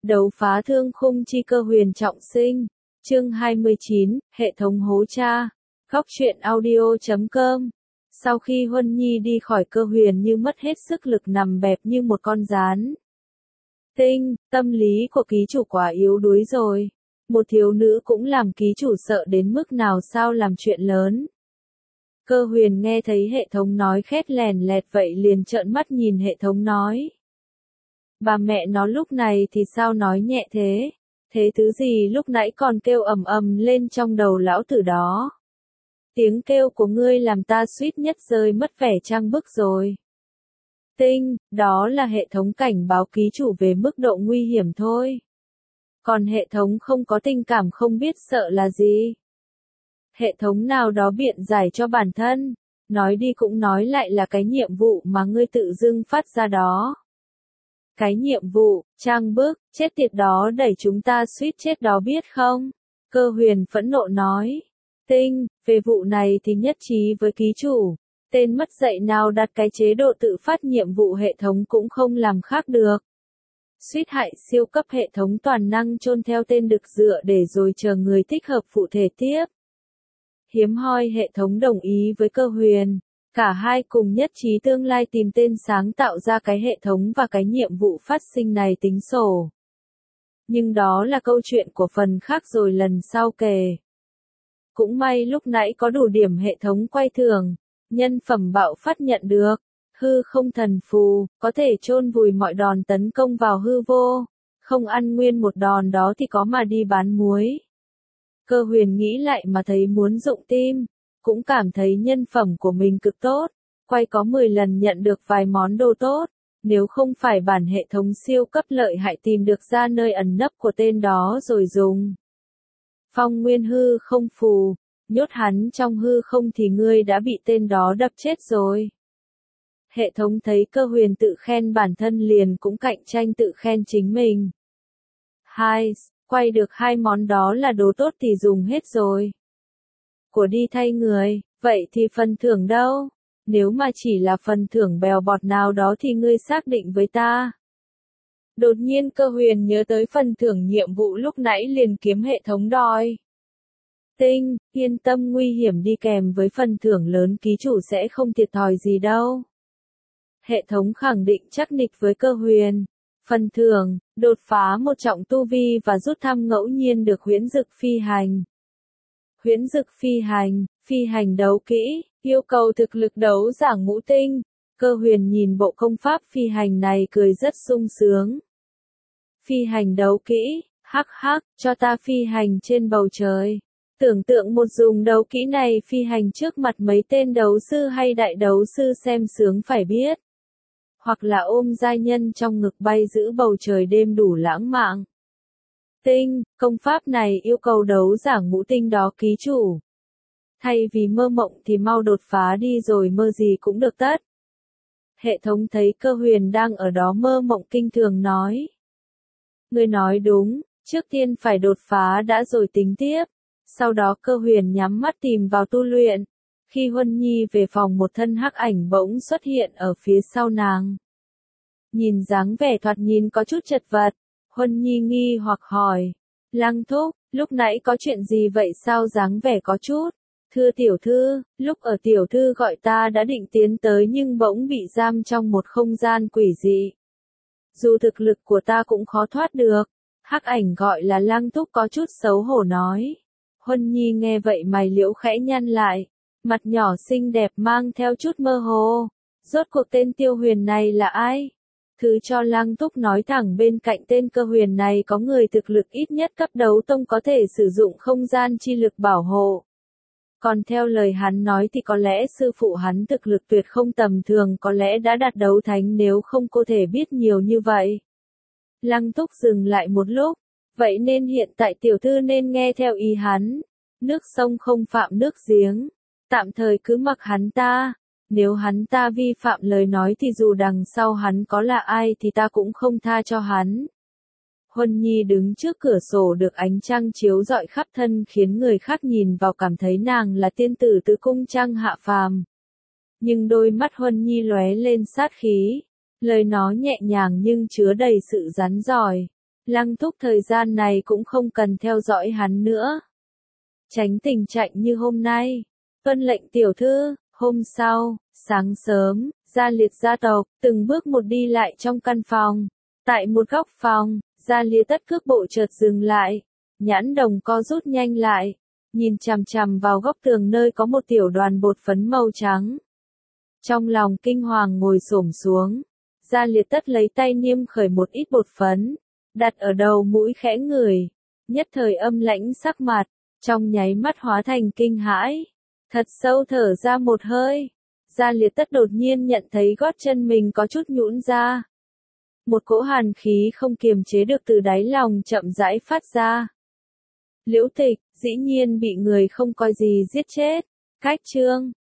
Đấu phá thương khung chi cơ huyền trọng sinh. Chương 29, hệ thống hố cha. Góc truyện audio.com. Sau khi Huân Nhi đi khỏi, cơ huyền như mất hết sức lực nằm bẹp như một con gián. Tinh, tâm lý của ký chủ quá yếu đuối rồi. Một thiếu nữ cũng làm ký chủ sợ đến mức nào sao làm chuyện lớn. Cơ huyền nghe thấy hệ thống nói khét lèn lẹt vậy liền trợn mắt nhìn hệ thống nói. Bà mẹ nó lúc này thì sao nói nhẹ thế? Thế thứ gì lúc nãy còn kêu ầm ầm lên trong đầu lão tử đó? Tiếng kêu của ngươi làm ta suýt nhất rơi mất vẻ trang bức rồi. Tinh, đó là hệ thống cảnh báo ký chủ về mức độ nguy hiểm thôi. Còn hệ thống không có tình cảm không biết sợ là gì. Hệ thống nào đó biện giải cho bản thân, nói đi cũng nói lại là cái nhiệm vụ mà ngươi tự dưng phát ra đó. Cái nhiệm vụ, trang bức, chết tiệt đó đẩy chúng ta suýt chết đó biết không? Cơ huyền phẫn nộ nói. Tinh, về vụ này thì nhất trí với ký chủ. Tên mất dạy nào đặt cái chế độ tự phát nhiệm vụ hệ thống cũng không làm khác được. Suýt hại siêu cấp hệ thống toàn năng chôn theo tên đực dựa để rồi chờ người thích hợp phụ thể tiếp. Hiếm hoi hệ thống đồng ý với cơ huyền. Cả hai cùng nhất trí tương lai tìm tên sáng tạo ra cái hệ thống và cái nhiệm vụ phát sinh này tính sổ. Nhưng đó là câu chuyện của phần khác rồi lần sau kể. Cũng may lúc nãy có đủ điểm hệ thống quay thường, nhân phẩm bạo phát nhận được, hư không thần phù, có thể chôn vùi mọi đòn tấn công vào hư vô, không ăn nguyên một đòn đó thì có mà đi bán muối. Cơ huyền nghĩ lại mà thấy muốn rụng tim. Cũng cảm thấy nhân phẩm của mình cực tốt, quay có 10 lần nhận được vài món đồ tốt, nếu không phải bản hệ thống siêu cấp lợi hại tìm được ra nơi ẩn nấp của tên đó rồi dùng. Phong nguyên hư không phù, nhốt hắn trong hư không thì ngươi đã bị tên đó đập chết rồi. Hệ thống thấy cơ huyền tự khen bản thân liền cũng cạnh tranh tự khen chính mình. Quay được 2 món đó là đồ tốt thì dùng hết rồi. Của đi thay người, vậy thì phần thưởng đâu? Nếu mà chỉ là phần thưởng bèo bọt nào đó thì ngươi xác định với ta. Đột nhiên cơ huyền nhớ tới phần thưởng nhiệm vụ lúc nãy liền kiếm hệ thống đòi. Tinh, yên tâm nguy hiểm đi kèm với phần thưởng lớn ký chủ sẽ không thiệt thòi gì đâu. Hệ thống khẳng định chắc nịch với cơ huyền. Phần thưởng, đột phá một trọng tu vi và rút thăm ngẫu nhiên được huyễn dực phi hành. Huyễn dực phi hành đấu kỹ, yêu cầu thực lực đấu giả ngũ tinh. Cơ huyền nhìn bộ công pháp phi hành này cười rất sung sướng. Phi hành đấu kỹ, hắc hắc, cho ta phi hành trên bầu trời. Tưởng tượng một dùng đấu kỹ này phi hành trước mặt mấy tên đấu sư hay đại đấu sư xem sướng phải biết. Hoặc là ôm giai nhân trong ngực bay giữ bầu trời đêm đủ lãng mạn. Tinh, công pháp này yêu cầu đấu giả ngũ tinh đó ký chủ. Thay vì mơ mộng thì mau đột phá đi rồi mơ gì cũng được tất. Hệ thống thấy cơ huyền đang ở đó mơ mộng kinh thường nói. Ngươi nói đúng, trước tiên phải đột phá đã rồi tính tiếp. Sau đó cơ huyền nhắm mắt tìm vào tu luyện. Khi Huân Nhi về phòng một thân hắc ảnh bỗng xuất hiện ở phía sau nàng. Nhìn dáng vẻ thoạt nhìn có chút chật vật. Huân Nhi nghi hoặc hỏi. Lăng thúc, lúc nãy có chuyện gì vậy sao dáng vẻ có chút? Thưa tiểu thư, lúc ở tiểu thư gọi ta đã định tiến tới nhưng bỗng bị giam trong một không gian quỷ dị. Dù thực lực của ta cũng khó thoát được. Hắc ảnh gọi là Lăng thúc có chút xấu hổ nói. Huân Nhi nghe vậy mày liễu khẽ nhăn lại. Mặt nhỏ xinh đẹp mang theo chút mơ hồ. Rốt cuộc tên Tiêu Huyền này là ai? Thứ cho Lăng Túc nói thẳng bên cạnh tên cơ huyền này có người thực lực ít nhất cấp đấu tông có thể sử dụng không gian chi lực bảo hộ. Còn theo lời hắn nói thì có lẽ sư phụ hắn thực lực tuyệt không tầm thường có lẽ đã đạt đấu thánh nếu không có thể biết nhiều như vậy. Lăng Túc dừng lại một lúc. Vậy nên hiện tại tiểu thư nên nghe theo ý hắn. Nước sông không phạm nước giếng. Tạm thời cứ mặc hắn ta. Nếu hắn ta vi phạm lời nói thì dù đằng sau hắn có là ai thì ta cũng không tha cho hắn. Huân Nhi đứng trước cửa sổ được ánh trăng chiếu rọi khắp thân khiến người khác nhìn vào cảm thấy nàng là tiên tử từ cung trăng hạ phàm. Nhưng đôi mắt Huân Nhi lóe lên sát khí. Lời nói nhẹ nhàng nhưng chứa đầy sự rắn rỏi. Lăng Thúc thời gian này cũng không cần theo dõi hắn nữa. Tránh tình trạng như hôm nay. Tuân lệnh tiểu thư. Hôm sau, sáng sớm, Gia Liệt gia tộc, từng bước một đi lại trong căn phòng. Tại một góc phòng, Gia Liệt tất cước bộ chợt dừng lại. Nhãn đồng co rút nhanh lại. Nhìn chằm chằm vào góc tường nơi có một tiểu đoàn bột phấn màu trắng. Trong lòng kinh hoàng ngồi xổm xuống. Gia Liệt tất lấy tay niêm khởi một ít bột phấn. Đặt ở đầu mũi khẽ ngửi. Nhất thời âm lãnh sắc mặt. Trong nháy mắt hóa thành kinh hãi. Thật sâu thở ra một hơi. Gia Liệt tất đột nhiên nhận thấy gót chân mình có chút nhũn ra. Một cỗ hàn khí không kiềm chế được từ đáy lòng chậm rãi phát ra. Liễu Tịch, dĩ nhiên bị người không coi gì giết chết. Cách chương